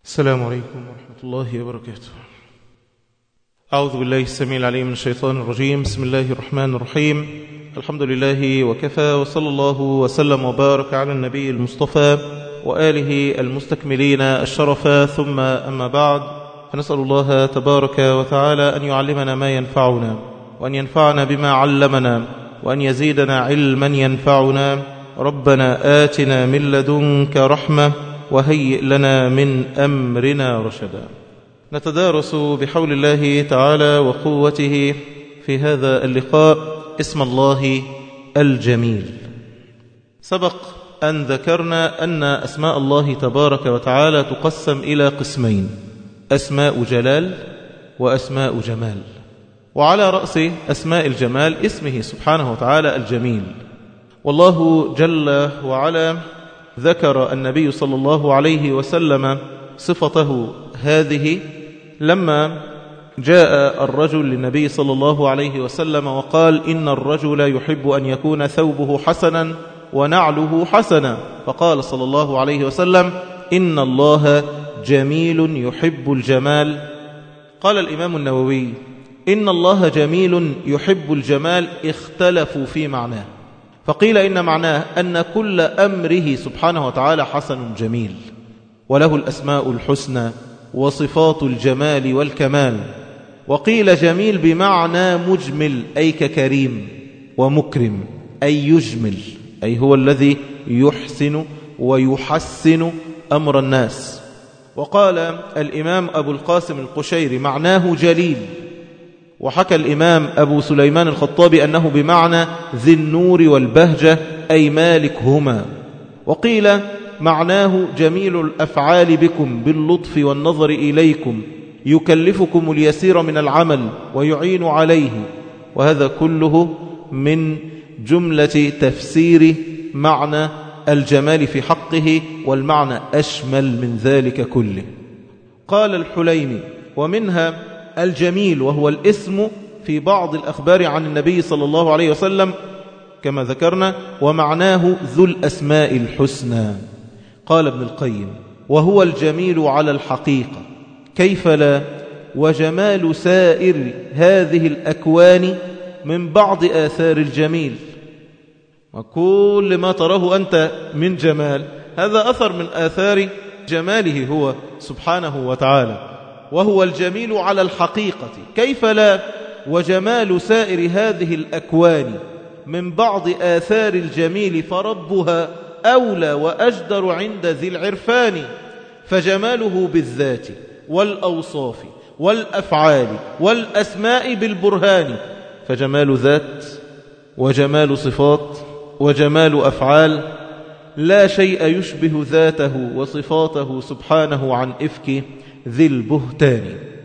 السلام عليكم ورحمة الله وبركاته. أعوذ بالله السميع العليم من الشيطان الرجيم. بسم الله الرحمن الرحيم. الحمد لله وكفى، وصلى الله وسلم وبارك على النبي المصطفى وآله المستكملين الشرفا، ثم أما بعد، فنسأل الله تبارك وتعالى أن يعلمنا ما ينفعنا، وأن ينفعنا بما علمنا، وأن يزيدنا علما ينفعنا. ربنا آتنا من لدنك رحمة وهيئ لنا من أمرنا رشدا. نتدارس بحول الله تعالى وقوته في هذا اللقاء اسم الله الجميل. سبق أن ذكرنا أن أسماء الله تبارك وتعالى تقسم إلى قسمين: أسماء جلال وأسماء جمال. وعلى رأس أسماء الجمال اسمه سبحانه وتعالى الجميل. والله جل وعلا ذكر النبي صلى الله عليه وسلم صفته هذه لما جاء الرجل للنبي صلى الله عليه وسلم وقال: إن الرجل يحب أن يكون ثوبه حسنا ونعله حسنا، فقال صلى الله عليه وسلم: إن الله جميل يحب الجمال. قال الإمام النووي: إن الله جميل يحب الجمال اختلفوا في معناه، فقيل إن معناه أن كل أمره سبحانه وتعالى حسن جميل، وله الأسماء الحسنى وصفات الجمال والكمال. وقيل جميل بمعنى مجمل، أي ككريم، ومكرم أي يجمل، أي هو الذي يحسن ويحسن أمر الناس. وقال الإمام أبو القاسم القشيري: معناه جليل. وحكى الإمام أبو سليمان الخطابي أنه بمعنى ذي النور والبهجة، أي مالكهما. وقيل معناه جميل الأفعال بكم باللطف والنظر إليكم، يكلفكم اليسير من العمل ويعين عليه. وهذا كله من جملة تفسير معنى الجمال في حقه، والمعنى أشمل من ذلك كله. قال الحليمي: ومنها الجميل وهو الاسم في بعض الأخبار عن النبي صلى الله عليه وسلم كما ذكرنا، ومعناه ذو الأسماء الحسنى. قال ابن القيم: وهو الجميل على الحقيقة، كيف لا، وجمال سائر هذه الأكوان من بعض آثار الجميل. وكل ما تراه أنت من جمال هذا أثر من آثار جماله هو سبحانه وتعالى. وهو الجميل على الحقيقة، كيف لا، وجمال سائر هذه الأكوان من بعض آثار الجميل، فربها أولى وأجدر عند ذي العرفان. فجماله بالذات والأوصاف والأفعال والأسماء بالبرهان، فجمال ذات وجمال صفات وجمال أفعال لا شيء يشبه ذاته وصفاته سبحانه عن إفك ذي البهتان.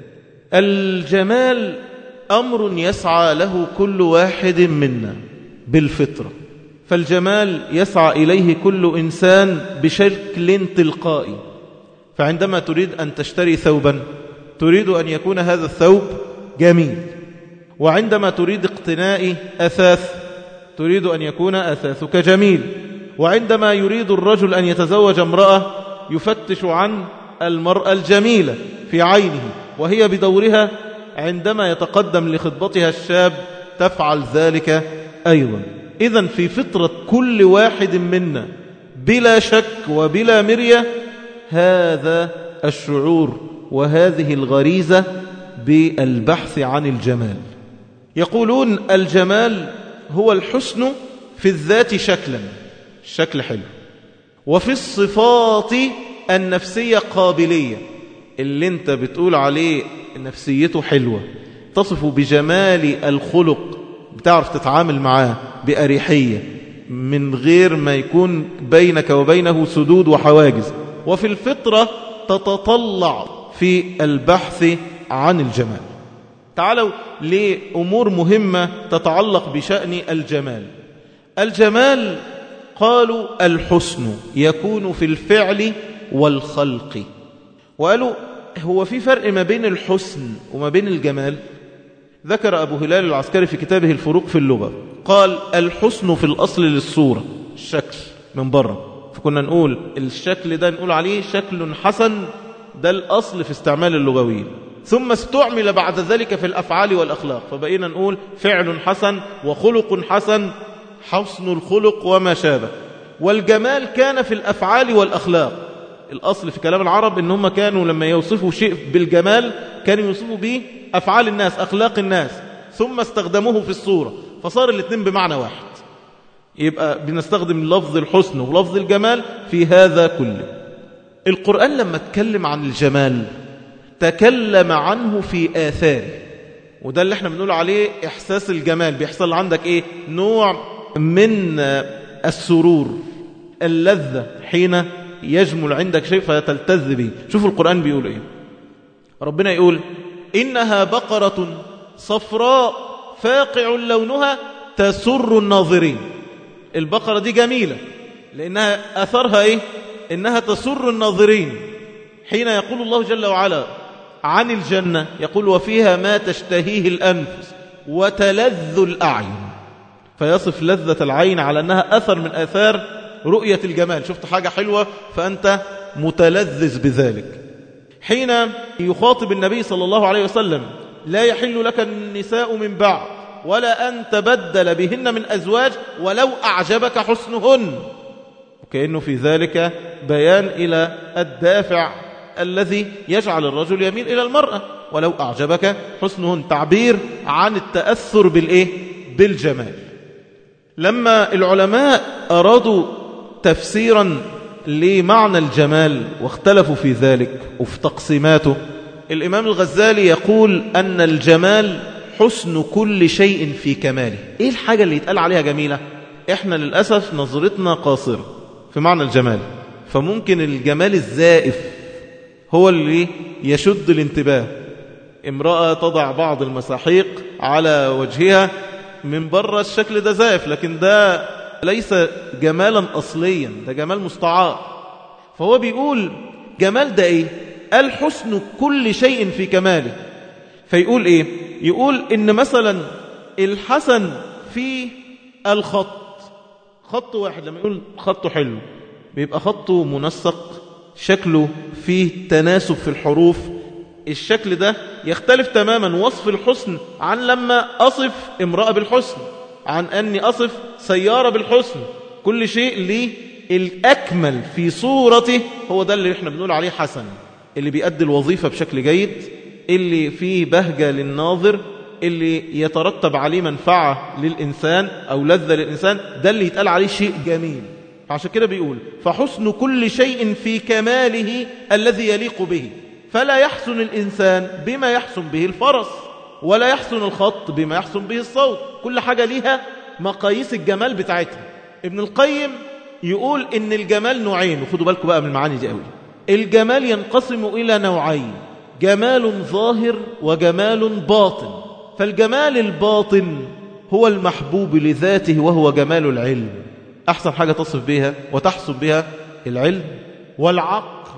الجمال أمر يسعى له كل واحد منا بالفطرة، فالجمال يسعى إليه كل إنسان بشكل تلقائي. فعندما تريد أن تشتري ثوبا تريد أن يكون هذا الثوب جميل، وعندما تريد اقتناء أثاث تريد أن يكون أثاثك جميل، وعندما يريد الرجل أن يتزوج امرأة يفتش عن المرأة الجميلة في عينه، وهي بدورها عندما يتقدم لخطبتها الشاب تفعل ذلك أيضا. إذن في فطرة كل واحد منا بلا شك وبلا مرية هذا الشعور وهذه الغريزة بالبحث عن الجمال. يقولون الجمال هو الحسن في الذات شكلا، الشكل حلو، وفي الصفات النفسية قابلية، اللي انت بتقول عليه نفسيته حلوة، تصف بجمال الخلق، بتعرف تتعامل معاه بأريحية من غير ما يكون بينك وبينه سدود وحواجز. وفي الفطرة تتطلع في البحث عن الجمال. تعالوا لأمور مهمة تتعلق بشأن الجمال. الجمال قالوا الحسن يكون في الفعل والخلق. وقالوا هو في فرق ما بين الحسن وما بين الجمال؟ ذكر أبو هلال العسكري في كتابه الفروق في اللغة، قال: الحسن في الأصل للصورة، الشكل من بره. فكنا نقول الشكل ده نقول عليه شكل حسن ده الأصل في استعمال اللغويين، ثم استعمل بعد ذلك في الأفعال والأخلاق، فبقينا نقول فعل حسن وخلق حسن، حسن الخلق وما شابه. والجمال كان في الأفعال والأخلاق. الأصل في كلام العرب إن هم كانوا لما يوصفوا شيء بالجمال كانوا يوصفوا به أفعال الناس، أخلاق الناس، ثم استخدموه في الصورة، فصار الاثنين بمعنى واحد. يبقى بنستخدم لفظ الحسن ولفظ الجمال في هذا كله. القرآن لما اتكلم عن الجمال تكلم عنه في آثاره، وده اللي احنا بنقول عليه إحساس الجمال. بيحصل عندك ايه؟ نوع من السرور، اللذة حين يجمل عندك شيء فتلتذ به. شوفوا القرآن بيقول ايه. ربنا يقول إنها بقرة صفراء فاقع لونها تسر الناظرين. البقرة دي جميلة لأنها أثرها إيه؟ إنها تسر الناظرين. حين يقول الله جل وعلا عن الجنة يقول وفيها ما تشتهيه الأنفس وتلذ الأعين، فيصف لذة العين على أنها أثر من آثار رؤية الجمال. شفت حاجة حلوة فأنت متلذذ بذلك. حين يخاطب النبي صلى الله عليه وسلم لا يحل لك النساء من بعد ولا أن تبدل بهن من أزواج ولو أعجبك حسنهن، وكأنه في ذلك بيان إلى الدافع الذي يجعل الرجل يميل إلى المرأة. ولو أعجبك حسنهن تعبير عن التأثر بالجمال. لما العلماء أرادوا تفسيرا لمعنى الجمال واختلفوا في ذلك وفي تقسيماته، الإمام الغزالي يقول أن الجمال حسن كل شيء في كماله. إيه الحاجة اللي يتقال عليها جميلة؟ إحنا للأسف نظرتنا قاصرة في معنى الجمال، فممكن الجمال الزائف هو اللي يشد الانتباه. امرأة تضع بعض المساحيق على وجهها، من بره الشكل ده زائف، لكن ده ليس جمالا أصليا، ده جمال مستعار. فهو بيقول جمال ده إيه؟ قال حسن كل شيء في كماله. فيقول إيه؟ يقول إن مثلا الحسن في الخط، خط واحد لما يقول خطه حلو بيبقى خطه منسق، شكله فيه تناسب في الحروف. الشكل ده يختلف تماما وصف الحسن عن لما أصف امرأة بالحسن، عن أني أصف سيارة بالحسن. كل شيء ليه الأكمل في صورته، هو ده اللي احنا بنقول عليه حسن، اللي بيؤدي الوظيفة بشكل جيد، اللي فيه بهجة للناظر، اللي يترتب عليه منفعة للإنسان أو لذة للإنسان، ده اللي يتقال عليه شيء جميل. عشان كده بيقول فحسن كل شيء في كماله الذي يليق به، فلا يحسن الإنسان بما يحسن به الفرس، ولا يحسن الخط بما يحسن به الصوت. كل حاجة ليها مقاييس الجمال بتاعتها. ابن القيم يقول إن الجمال نوعين، وخدوا بالكم بقى من المعاني دي قوي. الجمال ينقسم إلى نوعين، جمال ظاهر وجمال باطن. فالجمال الباطن هو المحبوب لذاته وهو جمال العلم. أحسن حاجة تصف بها وتحسب بها العلم والعقل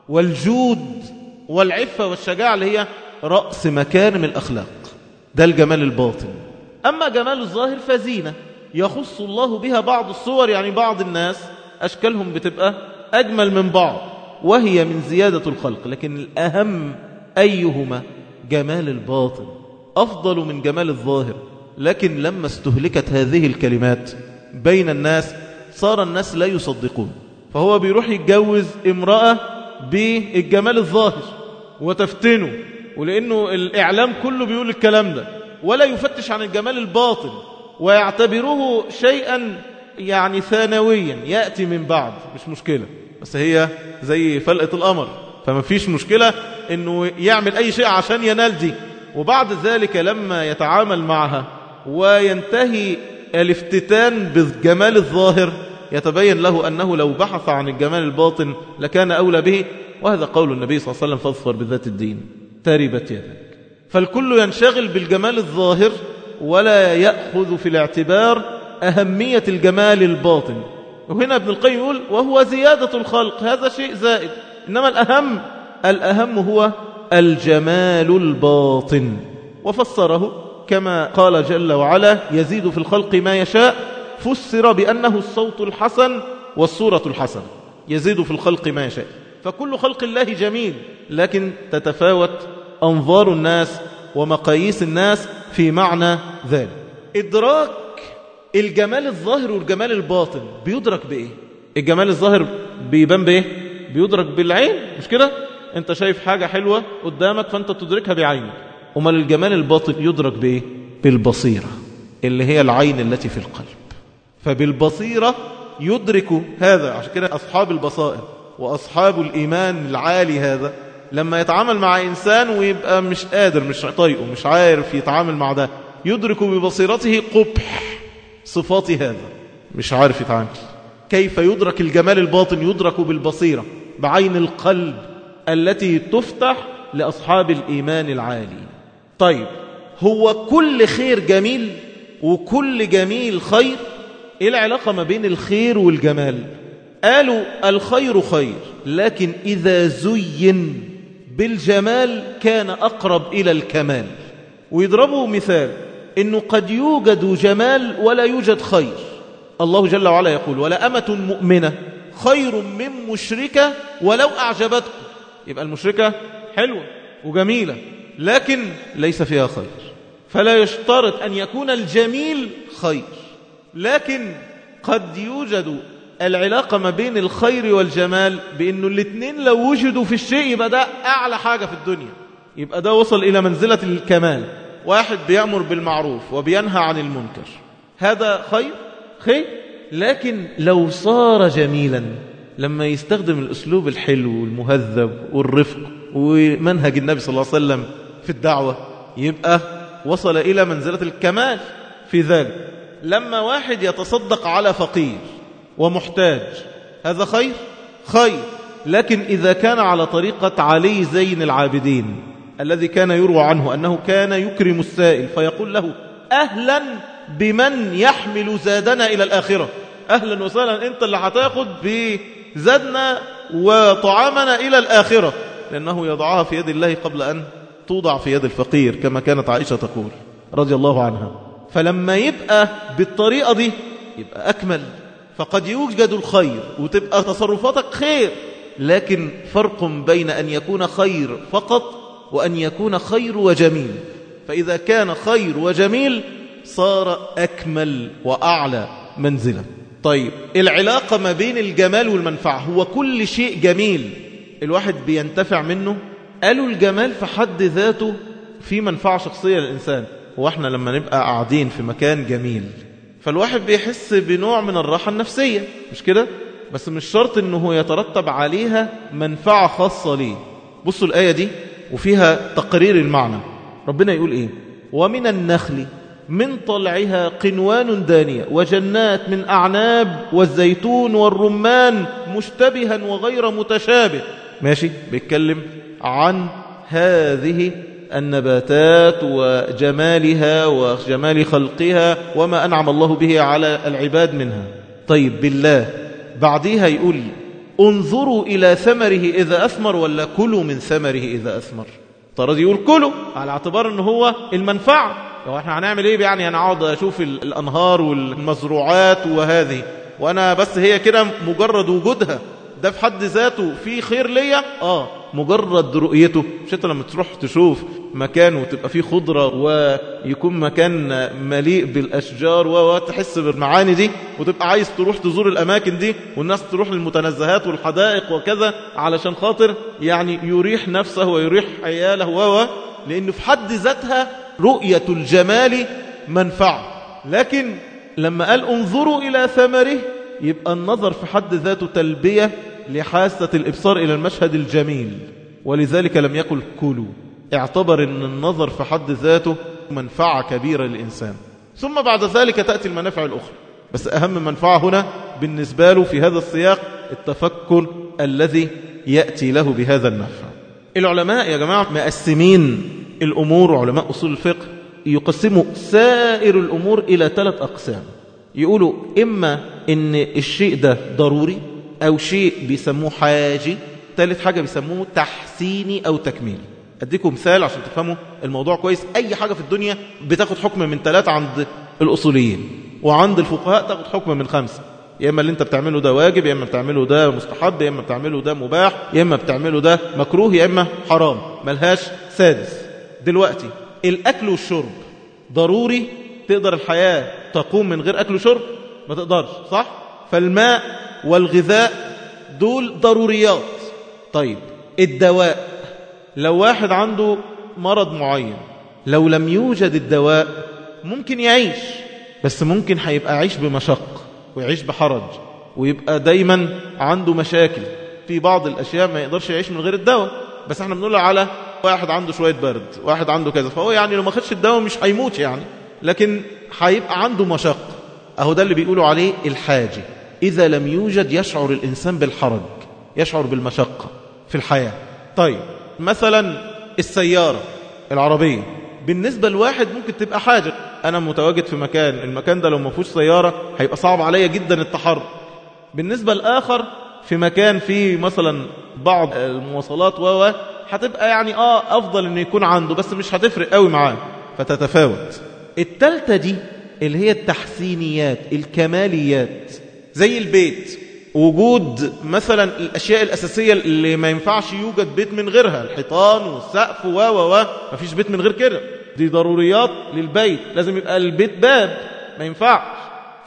والجود والعفة والشجاعة، اللي هي رأس مكارم الأخلاق. ده الجمال الباطن. أما جمال الظاهر فزينة يخص الله بها بعض الصور، يعني بعض الناس أشكالهم بتبقى أجمل من بعض، وهي من زيادة الخلق. لكن الأهم أيهما؟ جمال الباطن أفضل من جمال الظاهر. لكن لما استهلكت هذه الكلمات بين الناس صار الناس لا يصدقون، فهو بيروح يتجوز امرأة بالجمال الظاهر وتفتنه، ولأنه الإعلام كله بيقول الكلام ده، ولا يفتش عن الجمال الباطن ويعتبره شيئا يعني ثانويا يأتي من بعد. مش مشكلة، بس هي زي فلقة القمر، فما فيش مشكلة انه يعمل اي شيء عشان ينال دي. وبعد ذلك لما يتعامل معها وينتهي الافتتان بالجمال الظاهر يتبين له أنه لو بحث عن الجمال الباطن لكان أولى به. وهذا قول النبي صلى الله عليه وسلم فاظفر بذات الدين تربت يدك. فالكل ينشغل بالجمال الظاهر ولا يأخذ في الاعتبار أهمية الجمال الباطن. وهنا ابن القيم يقول وهو زيادة الخلق، هذا شيء زائد، إنما الأهم هو الجمال الباطن. وفسره كما قال جل وعلا يزيد في الخلق ما يشاء، فسر بأنه الصوت الحسن والصورة الحسنة. يزيد في الخلق ما يشاء، فكل خلق الله جميل لكن تتفاوت أنظار الناس ومقاييس الناس في معنى ذلك. إدراك الجمال الظاهر والجمال الباطن بيدرك بإيه؟ الجمال الظاهر بيبان بإيه؟ بيدرك بالعين، مش كده؟ أنت شايف حاجة حلوة قدامك فأنت تدركها بعينك. أمال الجمال الباطن يدرك بإيه؟ بالبصيرة اللي هي العين التي في القلب. فبالبصيرة يدرك هذا. عشان كده أصحاب البصائر وأصحاب الإيمان العالي هذا لما يتعامل مع إنسان ويبقى مش قادر، مش طايقه، مش عارف يتعامل مع ده، يدرك ببصيرته قبح صفات هذا، مش عارف يتعامل. كيف يدرك الجمال الباطن؟ يدرك بالبصيرة، بعين القلب التي تفتح لأصحاب الإيمان العالي. طيب، هو كل خير جميل وكل جميل خير؟ إيه العلاقة ما بين الخير والجمال؟ قالوا الخير خير، لكن إذا زين بالجمال كان أقرب إلى الكمال. ويضربوا مثال إنه قد يوجد جمال ولا يوجد خير. الله جل وعلا يقول ولا أمة مؤمنة خير من مشركة ولو أعجبتكم. يبقى المشركة حلوة وجميلة لكن ليس فيها خير، فلا يشترط أن يكون الجميل خير، لكن قد يوجد العلاقة ما بين الخير والجمال بأنه الاثنين لو وجدوا في الشيء يبقى ده أعلى حاجة في الدنيا، يبقى ده وصل إلى منزلة الكمال. واحد بيأمر بالمعروف وبينهى عن المنكر، هذا خير، لكن لو صار جميلا لما يستخدم الأسلوب الحلو والمهذب والرفق ومنهج النبي صلى الله عليه وسلم في الدعوة، يبقى وصل إلى منزلة الكمال في ذلك. لما واحد يتصدق على فقير ومحتاج، هذا خير، لكن إذا كان على طريقة علي زين العابدين الذي كان يروى عنه أنه كان يكرم السائل فيقول له أهلا بمن يحمل زادنا إلى الآخرة، أهلا وسهلا أنت اللي هتاخد بزادنا وطعامنا إلى الآخرة، لأنه يضعها في يد الله قبل أن توضع في يد الفقير كما كانت عائشة تقول رضي الله عنها. فلما يبقى بالطريقة دي يبقى أكمل. فقد يوجد الخير وتبقى تصرفاتك خير، لكن فرق بين أن يكون خير فقط وأن يكون خير وجميل. فإذا كان خير وجميل صار أكمل وأعلى منزلا. طيب، العلاقة ما بين الجمال والمنفعة، هو كل شيء جميل الواحد بينتفع منه؟ قالوا الجمال في حد ذاته في منفعة شخصية للإنسان. وإحنا لما نبقى قاعدين في مكان جميل فالواحد بيحس بنوع من الراحة النفسية، مش كده؟ بس مش شرط أنه يترتب عليها منفعة خاصة ليه. بصوا الآية دي وفيها تقرير المعنى. ربنا يقول إيه؟ ومن النخل من طلعها قنوان دانية وجنات من أعناب والزيتون والرمان مشتبها وغير متشابه. ماشي، بيتكلم عن هذه النباتات وجمالها وجمال خلقها وما أنعم الله به على العباد منها. طيب بالله بعديها يقول انظروا إلى ثمره إذا أثمر ولا كلوا من ثمره إذا أثمر؟ طرد يقول كلوا على اعتبار أنه هو المنفعة. لو احنا هنعمل ايه يعني؟ أنا أقعد أشوف الأنهار والمزروعات وهذه وأنا بس هي كده مجرد وجودها ده في حد ذاته في خير ليا؟ مجرد رؤيته. مش انت لما تروح تشوف مكان وتبقى فيه خضرة ويكون مكان مليء بالأشجار وتحس بالمعاني دي وتبقى عايز تروح تزور الأماكن دي، والناس تروح للمتنزهات والحدائق وكذا علشان خاطر يعني يريح نفسه ويريح عياله لأنه في حد ذاتها رؤية الجمال منفعة. لكن لما قال انظروا إلى ثمره يبقى النظر في حد ذاته تلبية لحاسة الإبصار إلى المشهد الجميل، ولذلك لم يقل كلوا. اعتبر أن النظر في حد ذاته منفعة كبيرة للإنسان، ثم بعد ذلك تأتي المنافع الأخرى. بس أهم منفعة هنا بالنسبة له في هذا السياق التفكر الذي يأتي له بهذا النفع. العلماء يا جماعة مقسمين الأمور، علماء أصول الفقه يقسموا سائر الأمور إلى 3 أقسام. يقولوا إما إن الشيء ده ضروري أو شيء بيسموه حاجي، ثالث حاجة بيسموه تحسيني أو تكميلي. أديكم مثال عشان تفهموا الموضوع كويس. أي حاجة في الدنيا بتاخد حكم من 3 عند الأصوليين، وعند الفقهاء تاخد حكم من 5. يا إما اللي انت بتعمله ده واجب، يا إما بتعمله ده مستحب، يا إما بتعمله ده مباح، يا إما بتعمله ده مكروه، يا إما حرام، ملهاش سادس. دلوقتي الأكل والشرب ضروري، تقدر الحياة تقوم من غير أكل وشرب؟ ما تقدرش، صح؟ فالماء والغذاء دول ضروريات. طيب الدواء، لو واحد عنده مرض معين لو لم يوجد الدواء ممكن يعيش، بس ممكن هيبقى يعيش بمشقة ويعيش بحرج ويبقى دايما عنده مشاكل في بعض الأشياء، ما يقدرش يعيش من غير الدواء. بس احنا بنقول على واحد عنده شوية برد، واحد عنده كذا، فهو يعني لو ما خدش الدواء مش هيموت يعني، لكن هيبقى عنده مشقة. اهو ده اللي بيقولوا عليه الحاجة. إذا لم يوجد يشعر الإنسان بالحرج، يشعر بالمشقة في الحياة. طيب مثلا السيارة العربية بالنسبة لواحد ممكن تبقى حاجة، أنا متواجد في مكان، المكان ده لو ما فيهوش سيارة هيبقى صعب عليا جدا التحرك. بالنسبة لآخر في مكان فيه مثلا بعض المواصلات هتبقى يعني أفضل إنه يكون عنده، بس مش هتفرق قوي معاه، فتتفاوت. التالتة دي اللي هي التحسينيات الكماليات، زي البيت، وجود مثلا الأشياء الأساسية اللي ما ينفعش يوجد بيت من غيرها، الحيطان والسقف ما فيش بيت من غير كده، دي ضروريات للبيت، لازم يبقى البيت باب، ما ينفعش.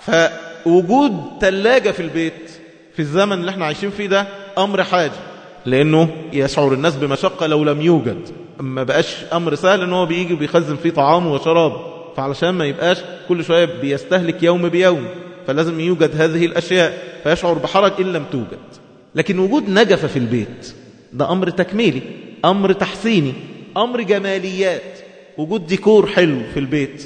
فوجود ثلاجة في البيت في الزمن اللي احنا عايشين فيه ده أمر حاجة، لأنه يشعر الناس بمشقة لو لم يوجد. ما بقاش أمر سهل أنه بيجي وبيخزن فيه طعامه وشرابه، فعلشان ما يبقاش كل شوية بيستهلك يوم بيوم، فلازم يوجد هذه الأشياء، فيشعر بحرج إن لم توجد. لكن وجود نجفة في البيت ده أمر تكميلي، أمر تحسيني، أمر جماليات، وجود ديكور حلو في البيت.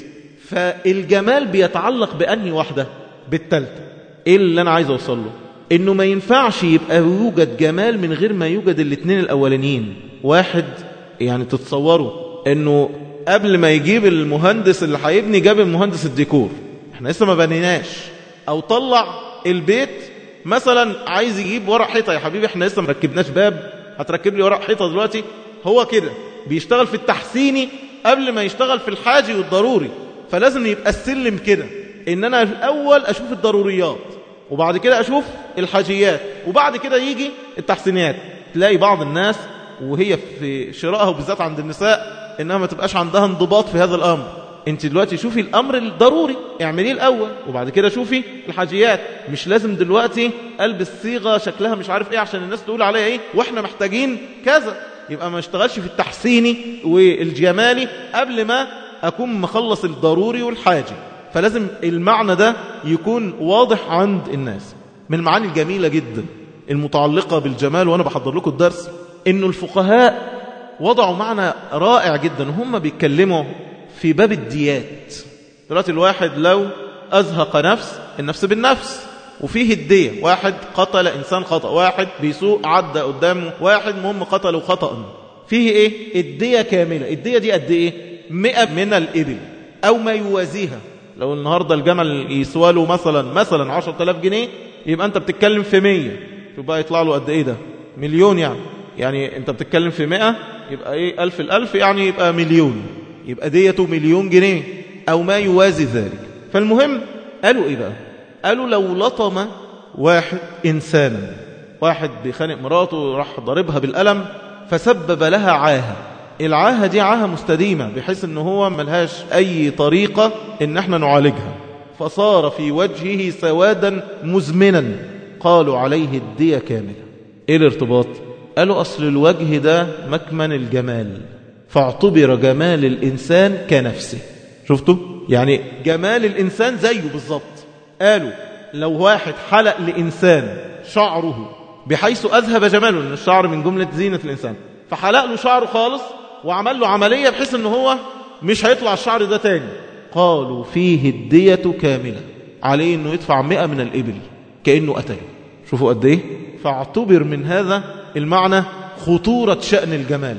فالجمال بيتعلق بأنهي واحدة؟ بالتالتة. إيه اللي أنا عايز أوصل له؟ إنه ما ينفعش يبقى يوجد جمال من غير ما يوجد الاثنين الأولانيين. واحد يعني تتصوروا إنه قبل ما يجيب المهندس اللي هيبني جاب المهندس الديكور، احنا لسه ما بنيناش، او طلع البيت مثلا عايز يجيب ورق حيطه، يا حبيبي احنا لسه ما ركبناش باب، هتركب لي ورق حيطه دلوقتي؟ هو كده بيشتغل في التحسيني قبل ما يشتغل في الحاجي والضروري. فلازم يبقى السلم كده، ان انا الاول اشوف الضروريات، وبعد كده اشوف الحاجيات، وبعد كده يجي التحسينيات. تلاقي بعض الناس وهي في شرائها وبالذات عند النساء انها ما تبقاش عندها انضباط في هذا الامر. انت دلوقتي شوفي الامر الضروري اعمليه الاول، وبعد كده شوفي الحاجيات. مش لازم دلوقتي البس صيغه شكلها مش عارف ايه عشان الناس تقول عليها ايه واحنا محتاجين كذا، يبقى ما اشتغلش في التحسيني والجمالي قبل ما اكون مخلص الضروري والحاجي. فلازم المعنى ده يكون واضح عند الناس. من المعاني الجميله جدا المتعلقه بالجمال، وانا بحضر لكم الدرس، انه الفقهاء وضعوا معنى رائع جدا وهم بيتكلموا في باب الديات. دلوقتي الواحد لو أزهق النفس بالنفس، وفيه الدية، واحد قتل إنسان خطأ، واحد بيسوق عدى قدامه واحد مهم قتله خطأ، فيه إيه؟ الدية كاملة. الدية دي قد إيه؟ 100 من الإبل أو ما يوازيها. لو النهاردة الجمل يسواله مثلا 10,000 جنيه، يبقى أنت بتتكلم في 100، شوف بقى يطلع له قد إيه ده؟ مليون يعني أنت بتتكلم في 100 يبقى إيه؟ 1000 يعني يبقى مليون، يبقى ديته 1,000,000 جنيه أو ما يوازي ذلك. فالمهم قالوا إيه بقى؟ قالوا لو لطم واحد إنسانا، واحد بيخانق مراته راح ضربها بالقلم فسبب لها عاهة، العاهة دي عاهة مستديمة بحيث أنه هو ملهاش أي طريقة إن احنا نعالجها، فصار في وجهه سوادا مزمنا، قالوا عليه الدية كاملة. إيه الارتباط؟ قالوا أصل الوجه ده مكمن الجمال، فاعتبر جمال الإنسان كنفسه. شفتوا؟ يعني جمال الإنسان زيه بالضبط. قالوا لو واحد حلق لإنسان شعره بحيث أذهب جماله، لأن الشعر من جملة زينة الإنسان، فحلق له شعره خالص وعمل له عملية بحيث أنه هو مش هيطلع الشعر ده تاني، قالوا فيه الدية كاملة، عليه أنه يدفع 100 من الإبل كأنه قتله. شوفوا قد إيه؟ فاعتبر من هذا المعنى خطورة شأن الجمال.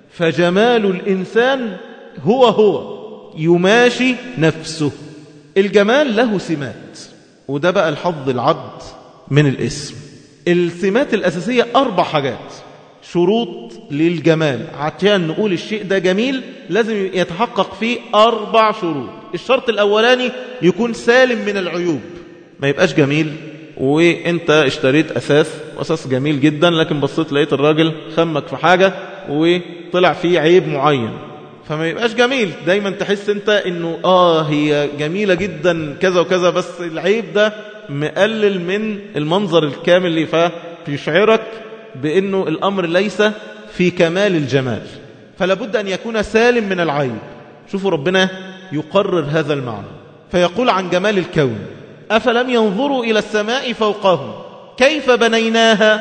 فجمال الإنسان هو يماشي نفسه. الجمال له سمات، وده بقى الحظ العبد من الاسم. السمات الأساسية 4 حاجات، شروط للجمال. عشان نقول الشيء ده جميل لازم يتحقق فيه 4 شروط. الشرط الأولاني يكون سالم من العيوب، ما يبقاش جميل وانت اشتريت أساس جميل جدا، لكن بصيت لقيت الراجل خمك في حاجة وطلع فيه عيب معين، فما يبقاش جميل. دايما تحس انت انه هي جميلة جدا كذا وكذا، بس العيب ده مقلل من المنظر الكامل اللي فيشعرك بانه الامر ليس في كمال الجمال، فلا بد ان يكون سالم من العيب. شوفوا ربنا يقرر هذا المعنى فيقول عن جمال الكون: أفلم ينظروا إلى السماء فوقهم كيف بنيناها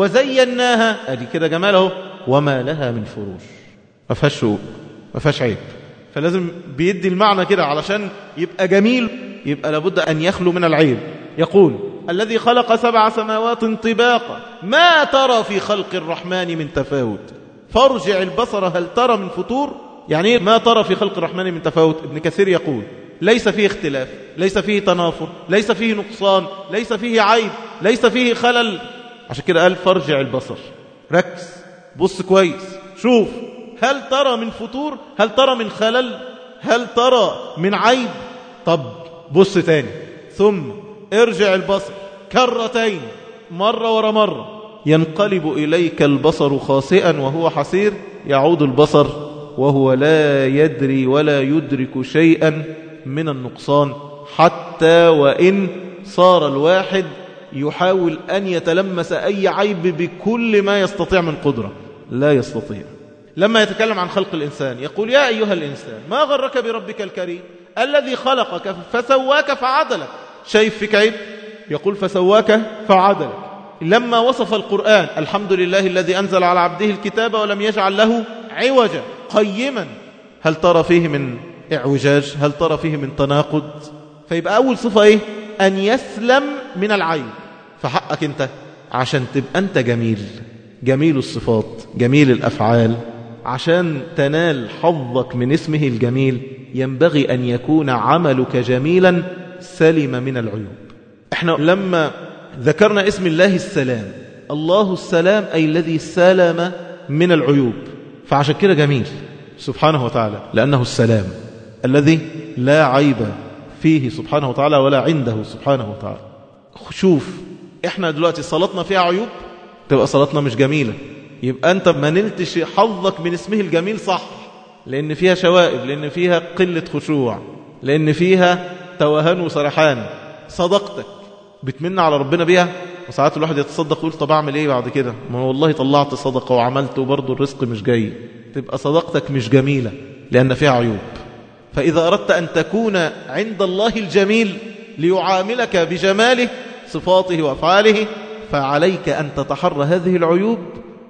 وزيناها، ادي كده جماله، وما لها من فروج، ما فيهاش شوق، ما فيهاش عيب. فلازم بيدي المعنى كده علشان يبقى جميل، يبقى لابد أن يخلو من العيب. يقول: الذي خلق 7 سماوات طباقا ما ترى في خلق الرحمن من تفاوت فارجع البصر هل ترى من فطور. يعني ايه ما ترى في خلق الرحمن من تفاوت؟ ابن كثير يقول: ليس فيه اختلاف، ليس فيه تنافر، ليس فيه نقصان، ليس فيه عيب، ليس فيه خلل. عشان كده قال: فارجع البصر، ركز، بص كويس، شوف، هل ترى من فطور؟ هل ترى من خلل؟ هل ترى من عيب؟ طب بص تاني، ثم ارجع البصر كرتين، مرة ورا مرة، ينقلب إليك البصر خاسئا وهو حسير، يعود البصر وهو لا يدري ولا يدرك شيئا من النقصان، حتى وإن صار الواحد يحاول أن يتلمس أي عيب بكل ما يستطيع من قدرة، لا يستطيع. لما يتكلم عن خلق الإنسان يقول: يا أيها الإنسان ما غرك بربك الكريم الذي خلقك فسواك فعدلك. شايف فيك عيب؟ يقول: فسواك فعدلك. لما وصف القرآن: الحمد لله الذي أنزل على عبده الكتاب ولم يجعل له عوجا قيما، هل ترى فيه من اعوجاج؟ هل ترى فيه من تناقض؟ فيبقى أول صفة إيه؟ أن يسلم من العيب. فحقك أنت عشان تبقى أنت جميل الصفات، جميل الأفعال، عشان تنال حظك من اسمه الجميل، ينبغي أن يكون عملك جميلا سلم من العيوب. احنا لما ذكرنا اسم الله السلام، الله السلام أي الذي سلم من العيوب، فعشان كده جميل سبحانه وتعالى، لأنه السلام الذي لا عيب فيه سبحانه وتعالى ولا عنده سبحانه وتعالى. شوف احنا دلوقتي صلاتنا فيها عيوب، تبقى صلاتنا مش جميلة، يبقى أنت ما نلتش حظك من اسمه الجميل، صح؟ لأن فيها شوائب، لأن فيها قلة خشوع، لأن فيها توهان وسرحان. صدقتك بتمن على ربنا بيها، وساعات الواحد يتصدق ويقول: طب أعمل إيه بعد كده؟ ما والله طلعت صدقة وعملت وبرضه الرزق مش جاي. تبقى صدقتك مش جميلة لأن فيها عيوب. فإذا أردت أن تكون عند الله الجميل ليعاملك بجماله صفاته وأفعاله، فعليك أن تتحرى هذه العيوب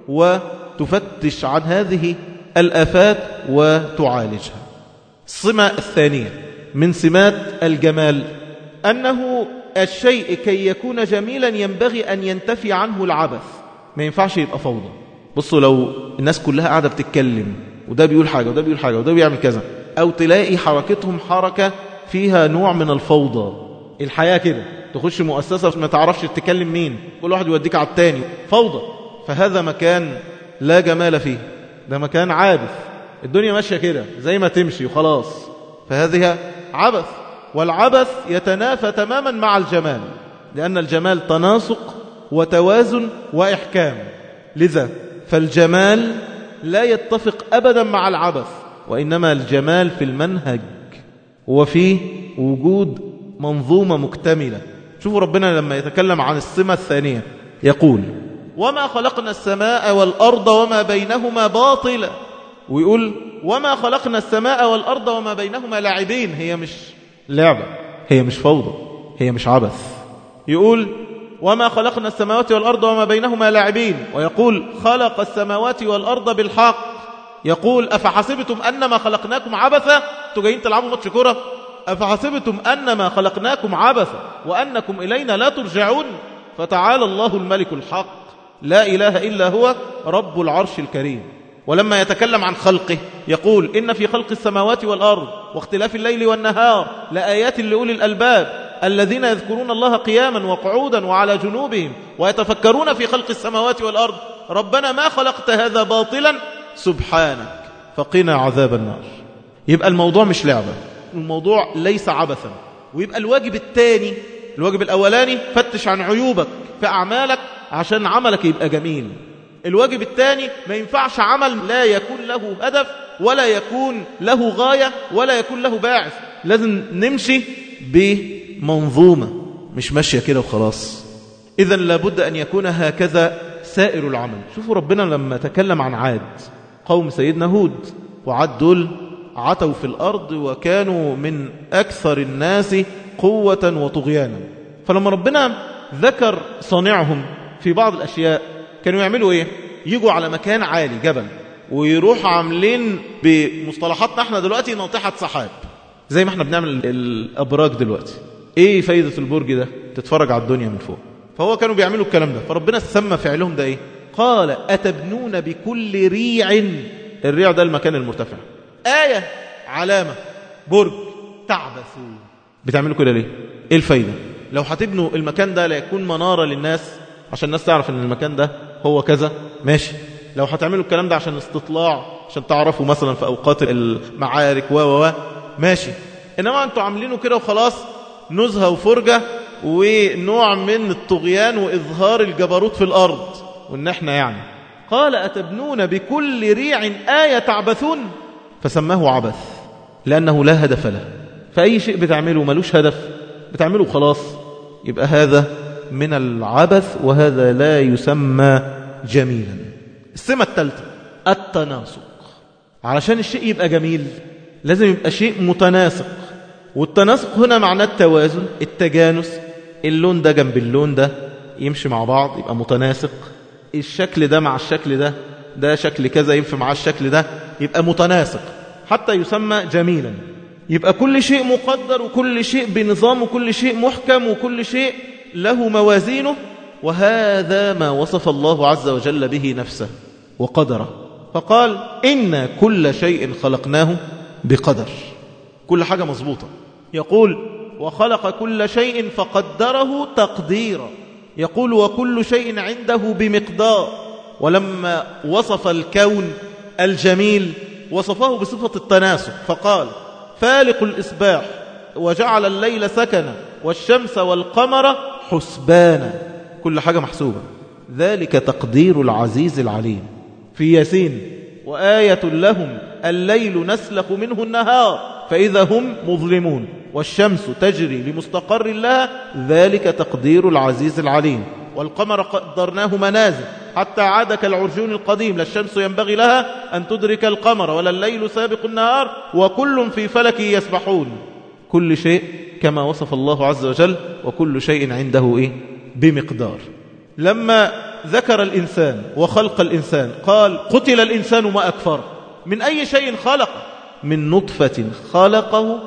وتفتش عن هذه الآفات وتعالجها. السمة الثانية من سمات الجمال أنه الشيء كي يكون جميلا ينبغي أن ينتفي عنه العبث، ما ينفعش يبقى فوضى. بصوا لو الناس كلها قاعدة بتتكلم، وده بيقول حاجة وده بيقول حاجة وده بيعمل كذا، أو تلاقي حركتهم حركة فيها نوع من الفوضى. الحياة كده، تخش مؤسسة ما تعرفش تتكلم مين، كل واحد يوديك على التاني، فوضى. فهذا مكان لا جمال فيه، ده مكان عابث، الدنيا ماشية كده زي ما تمشي وخلاص، فهذه عبث. والعبث يتنافى تماما مع الجمال، لأن الجمال تناسق وتوازن وإحكام. لذا فالجمال لا يتفق أبدا مع العبث، وإنما الجمال في المنهج وفي وجود منظومة مكتملة. شوفوا ربنا لما يتكلم عن السمة الثانية يقول: وما خلقنا السماء والأرض وما بينهما باطلا، ويقول: وما خلقنا السماء والأرض وما بينهما لاعبين. هي مش لعبة، هي مش فوضى، هي مش عبث. يقول: وما خلقنا السماوات والأرض وما بينهما لاعبين، ويقول: خلق السماوات والأرض بالحق. يقول: أفحسبتم أنما خلقناكم عبثا، انتوا جايين تلعبوا ماتش كرة؟ أفحسبتم أنما خلقناكم عبثا وأنكم إلينا لا ترجعون. فتعالى الله الملك الحق لا إله إلا هو رب العرش الكريم. ولما يتكلم عن خلقه يقول: إن في خلق السماوات والأرض واختلاف الليل والنهار لآيات لأولي الألباب الذين يذكرون الله قياما وقعودا وعلى جنوبهم ويتفكرون في خلق السماوات والأرض ربنا ما خلقت هذا باطلا سبحانك فقنا عذاب النار. يبقى الموضوع مش لعبة، الموضوع ليس عبثا. ويبقى الواجب الثاني الواجب الأولاني فتش عن عيوبك في أعمالك عشان عملك يبقى جميل. الواجب الثاني ما ينفعش عمل لا يكون له هدف ولا يكون له غاية ولا يكون له باعث، لازم نمشي بمنظومة مش ماشية كده وخلاص. إذن لابد أن يكون هكذا سائر العمل. شوفوا ربنا لما تكلم عن عاد، قوم سيدنا هود، وعاد دول عتوا في الأرض وكانوا من أكثر الناس قوة وطغيانا. فلما ربنا ذكر صانعهم في بعض الأشياء كانوا يعملوا إيه؟ يجوا على مكان عالي جبل ويروح عاملين بمصطلحاتنا احنا دلوقتي ناطحة سحاب، زي ما احنا بنعمل الأبراج دلوقتي. ايه فايدة البرج ده؟ تتفرج على الدنيا من فوق. فهو كانوا بيعملوا الكلام ده، فربنا سمى فعلهم ده ايه؟ قال أتبنون بكل ريع، الريع ده المكان المرتفع، آية علامة برج، تعبثون. بتعملوا كده ليه؟ ايه الفايدة؟ لو هتبنوا المكان ده ليكون منارة للناس عشان الناس تعرف ان المكان ده هو كذا، ماشي. لو هتعملوا الكلام ده عشان استطلاع، عشان تعرفوا مثلا في أوقات المعارك ماشي. إنما أنتوا عاملينه كده وخلاص، نزهة وفرجة ونوع من الطغيان وإظهار الجبروت في الأرض، وإن احنا يعني. قال أتبنون بكل ريع آية تعبثون، فسماه عبث لأنه لا هدف له. فأي شيء بتعمله ملوش هدف بتعمله خلاص، يبقى هذا من العبث، وهذا لا يسمى جميلا. السمة الثالثة التناسق. علشان الشيء يبقى جميل لازم يبقى شيء متناسق، والتناسق هنا معناه التوازن، التجانس، اللون ده جنب اللون ده يمشي مع بعض يبقى متناسق، الشكل ده مع الشكل ده، ده شكل كذا ينفع مع الشكل ده يبقى متناسق حتى يسمى جميلا. يبقى كل شيء مقدر وكل شيء بنظام وكل شيء محكم وكل شيء له موازينه، وهذا ما وصف الله عز وجل به نفسه وقدره. فقال إن كل شيء خلقناه بقدر، كل حاجة مظبوطة. يقول وخلق كل شيء فقدره تقديرا. يقول وكل شيء عنده بمقدار. ولما وصف الكون الجميل وصفه بصفة التناسق، فقال فالق الإصباح وجعل الليل سكنا والشمس والقمر حسبانا، كل حاجة محسوبة. ذلك تقدير العزيز العليم. في ياسين وآية لهم الليل نسلخ منه النهار فإذا هم مظلمون والشمس تجري لمستقر لها ذلك تقدير العزيز العليم. والقمر قدرناه منازل حتى عاد كالعرجون القديم، لا الشمس ينبغي لها أن تدرك القمر ولا الليل سابق النهار وكل في فلك يسبحون. كل شيء كما وصف الله عز وجل، وكل شيء عنده بمقدار. لما ذكر الإنسان وخلق الإنسان قال قتل الإنسان ما أكفر. من أي شيء خلقه؟ من نطفة خلقه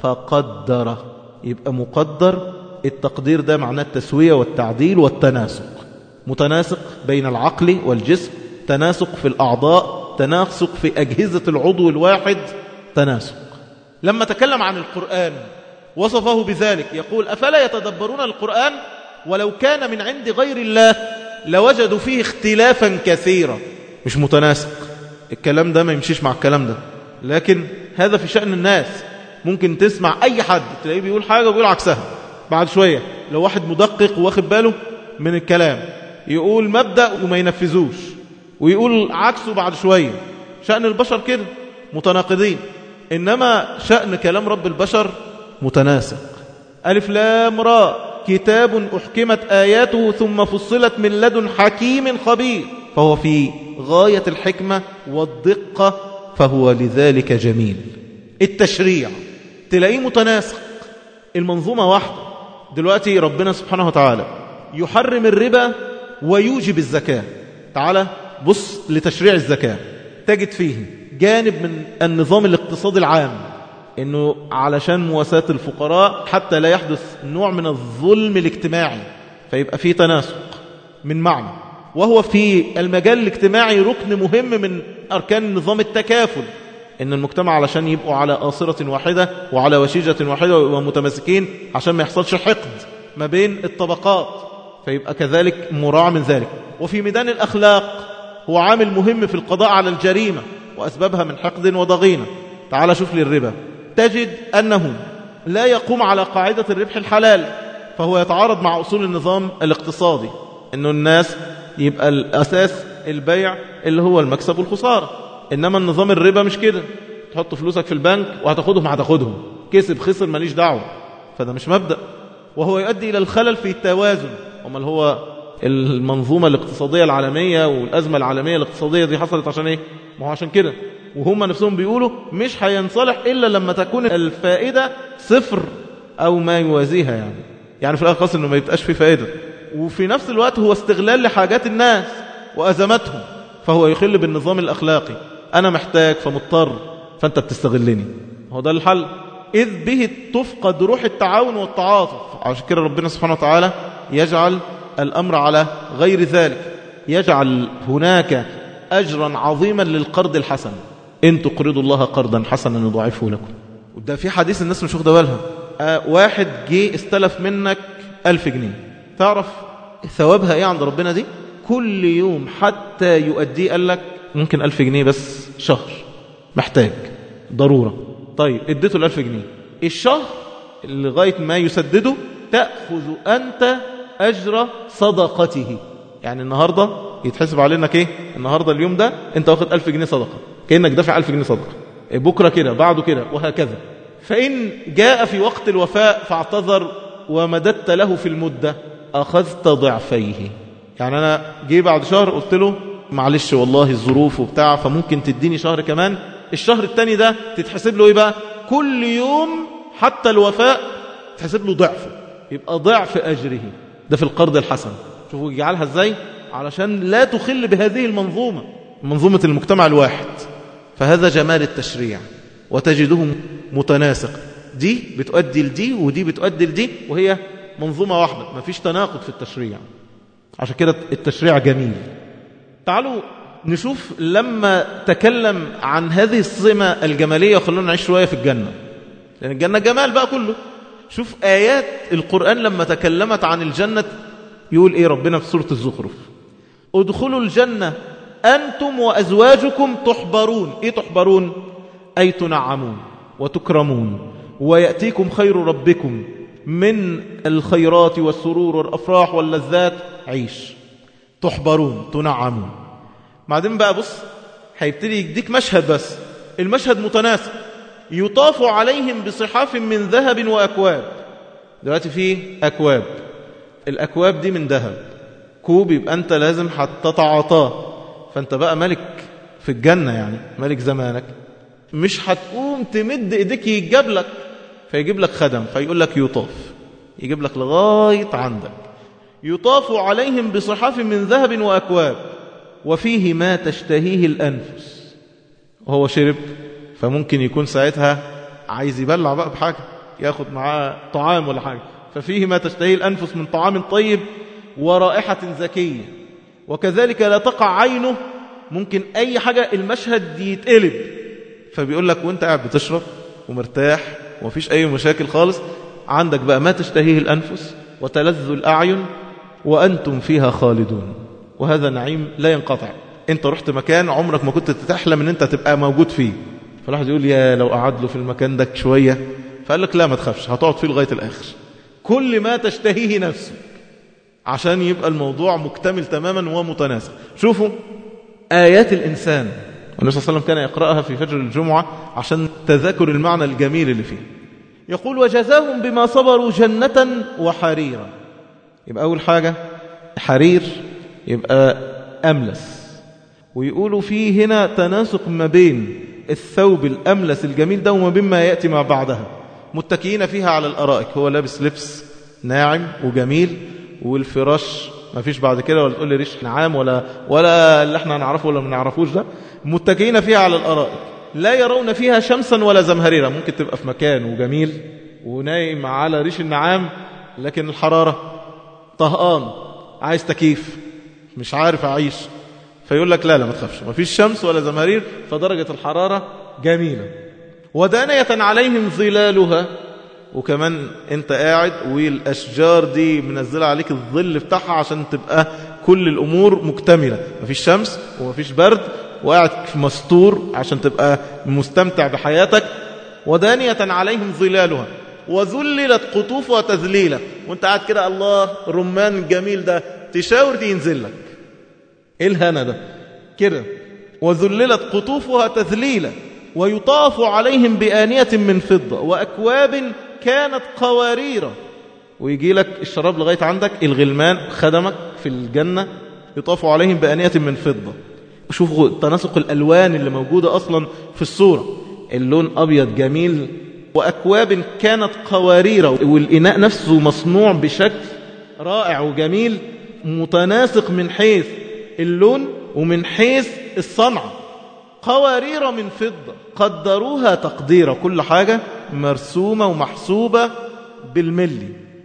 فقدره. يبقى مقدر، التقدير ده معناه التسوية والتعديل والتناسق، متناسق بين العقل والجسم، تناسق في الأعضاء، تناسق في أجهزة العضو الواحد، تناسق. لما تكلم عن القرآن وصفه بذلك، يقول أفلا يتدبرون القرآن ولو كان من عند غير الله لوجدوا فيه اختلافا كثيرا. مش متناسق، الكلام ده ما يمشيش مع الكلام ده. لكن هذا في شأن الناس، ممكن تسمع أي حد تلاقيه بيقول حاجة وبيقول عكسها. بعد شوية لو واحد مدقق واخد باله من الكلام يقول مبدأ وما ينفذوش ويقول عكسه بعد شوية. شأن البشر كده متناقضين، إنما شأن كلام رب البشر متناسق. ألف لام را كتاب أحكمت آياته ثم فصلت من لدن حكيم خبير، فهو في غاية الحكمة والدقة، فهو لذلك جميل. التشريع تلاقيه متناسق، المنظومة واحدة. دلوقتي ربنا سبحانه وتعالى يحرم الربا ويوجب الزكاة. تعالى بص لتشريع الزكاة، تجد فيه جانب من النظام الاقتصادي العام، إنه علشان مواساة الفقراء حتى لا يحدث نوع من الظلم الاجتماعي، فيبقى فيه تناسق من معنى. وهو في المجال الاجتماعي ركن مهم من أركان نظام التكافل، إن المجتمع علشان يبقوا على آصرة واحدة وعلى وشيجة واحدة ومتماسكين عشان ما يحصلش حقد ما بين الطبقات، فيبقى كذلك مراعى من ذلك. وفي ميدان الأخلاق هو عامل مهم في القضاء على الجريمة وأسبابها من حقد وضغينة. تعال شوف لي الربا، تجد أنه لا يقوم على قاعدة الربح الحلال، فهو يتعارض مع أصول النظام الاقتصادي، إنه الناس يبقى الأساس البيع اللي هو المكسب والخسارة، إنما النظام الربا مش كده، تحط فلوسك في البنك وهتاخدهم كسب خسر ماليش دعوة، فده مش مبدأ، وهو يؤدي إلى الخلل في التوازن. وما هو المنظومة الاقتصادية العالمية والأزمة العالمية الاقتصادية دي حصلت عشان إيه؟ ما هو عشان كده، وهم نفسهم بيقولوا مش هينصلح إلا لما تكون الفائدة صفر أو ما يوازيها، يعني في الآخر خاص إنه ما يبقاش في فائدة، وفي نفس الوقت هو استغلال لحاجات الناس وأزماتهم، فهو يخل بالنظام الأخلاقي، أنا محتاج فمضطر فأنت بتستغلني. هو ده الحل، إذ به تفقد روح التعاون والتعاطف. عشان كده ربنا سبحانه وتعالى يجعل الأمر على غير ذلك، يجعل هناك أجرا عظيما للقرض الحسن، إن تقرضوا الله قرضا حسنا يضاعفه لكم. وده في حديث الناس مش واخده بالها، واحد جه استلف منك 1000 جنيه، تعرف ثوابها إيه عند ربنا دي؟ كل يوم حتى يؤديه، قال لك ممكن 1000 جنيه بس شهر، محتاج ضرورة. طيب اديته 1000 جنيه الشهر لغاية ما يسدده، تأخذ أنت أجر صدقته. يعني النهاردة يتحسب علينك إيه؟ النهاردة اليوم ده أنت واخد 1000 جنيه صدقة، كأنك دافع 1000 جنيه صدقة، بكرة كده، بعده كده، وهكذا. فإن جاء في وقت الوفاء فاعتذر ومددت له في المدة، أخذت ضعفيه. يعني أنا جي بعد شهر قلت له معلش والله الظروف وبتاع، فممكن تديني شهر كمان، الشهر التاني ده تتحسب له إيه بقى؟ كل يوم حتى الوفاء تحسب له ضعفه، يبقى ضعف أجره. ده في القرض الحسن. شوفوا يجعلها إزاي علشان لا تخل بهذه المنظومة، منظومة المجتمع الواحد. فهذا جمال التشريع، وتجده متناسق، دي بتؤدي لدي ودي بتؤدي لدي، وهي منظومة واحدة، ما فيش تناقض في التشريع. عشان كده التشريع جميل. تعالوا نشوف لما تكلم عن هذه الصمة الجمالية، وخلونا نعيش شوية في الجنة، لأن الجنة جمال بقى كله. شوف آيات القرآن لما تكلمت عن الجنة يقول إيه ربنا في سورة الزخرف؟ ادخلوا الجنة أنتم وأزواجكم تحبرون. إيه تحبرون؟ أي تنعمون وتكرمون، ويأتيكم خير ربكم من الخيرات والسرور والأفراح واللذات، عيش تحبرون تنعمون. بعدين بقى بص، هيبتدي يديك مشهد، بس المشهد متناسق. يطاف عليهم بصحاف من ذهب وأكواب. دلوقتي فيه أكواب، الأكواب دي من ذهب، كوب يبقى أنت لازم حتى تعاطاه، فأنت بقى ملك في الجنة، يعني ملك زمانك، مش هتقوم تمد إيديك يجيب لك، فيجيب لك خدم، فيقول لك يطاف، يجيب لك لغاية عندك. يطاف عليهم بصحاف من ذهب وأكواب وفيه ما تشتهيه الأنفس. وهو شرب، فممكن يكون ساعتها عايز يبلع بقى بحاجة، ياخد معاه طعام ولا حاجة، ففيه ما تشتهيه الأنفس من طعام طيب ورائحة زكية. وكذلك لا تقع عينه، ممكن أي حاجة المشهد يتقلب، فبيقول لك وانت قاعد بتشرب ومرتاح ومفيش أي مشاكل خالص، عندك بقى ما تشتهيه الأنفس وتلذ الأعين وأنتم فيها خالدون. وهذا نعيم لا ينقطع. انت رحت مكان عمرك ما كنت تحلم ان انت تبقى موجود فيه، فالواحد يقول يا لو قعد له في المكان ده شوية، فقال لك لا ما تخافش، هتقعد فيه لغاية الآخر، كل ما تشتهيه نفسك، عشان يبقى الموضوع مكتمل تماما ومتناسق. شوفوا آيات الإنسان، النبي صلى الله عليه وسلم كان يقرأها في فجر الجمعة عشان تذكر المعنى الجميل اللي فيه. يقول وجزاهم بما صبروا جنة وحريرا. يبقى أول حاجة حرير، يبقى أملس، ويقولوا فيه هنا تناسق ما بين الثوب الأملس الجميل ده وما بين ما يأتي ما بعدها. متكئين فيها على الأرائك، هو لابس لبس ناعم وجميل، والفراش ما فيش بعد كده ولا تقول لي ريش نعام ولا اللي احنا نعرفه ولا ما نعرفوش ده. متكئين فيها على الأرائك لا يرون فيها شمسا ولا زمهريرا. ممكن تبقى في مكان وجميل ونايم على ريش النعام، لكن الحرارة طهقان، عايز تكييف، مش عارف أعيش، فيقول لك لا ما تخافش، ما فيش شمس ولا زمهرير، فدرجة الحرارة جميلة. ودانية عليهم ظلالها، وكمان انت قاعد والأشجار دي منزلة عليك الظل بتاعها عشان تبقى كل الأمور مكتملة، ما فيش شمس وما فيش برد، وقاعد في مستور عشان تبقى مستمتع بحياتك. ودانية عليهم ظلالها وذللت قطوفها تذليلا. وانت قاعد كده الله الرمان الجميل ده تشاور دي ينزل لك. ايه الهنا ده كده؟ وذللت قطوفها تذليلا ويطاف عليهم بآنية من فضة وأكواب كانت قوارير. ويجي لك الشراب لغاية عندك. الغلمان خدمك في الجنة يطاف عليهم بآنية من فضة. شوفوا تناسق الألوان اللي موجودة أصلا في الصورة. اللون أبيض جميل وأكواب كانت قوارير، والإناء نفسه مصنوع بشكل رائع وجميل متناسق من حيث اللون ومن حيث الصنعة. قوارير من فضة قدروها تقديرا، كل حاجة مرسومة ومحسوبة بالملي.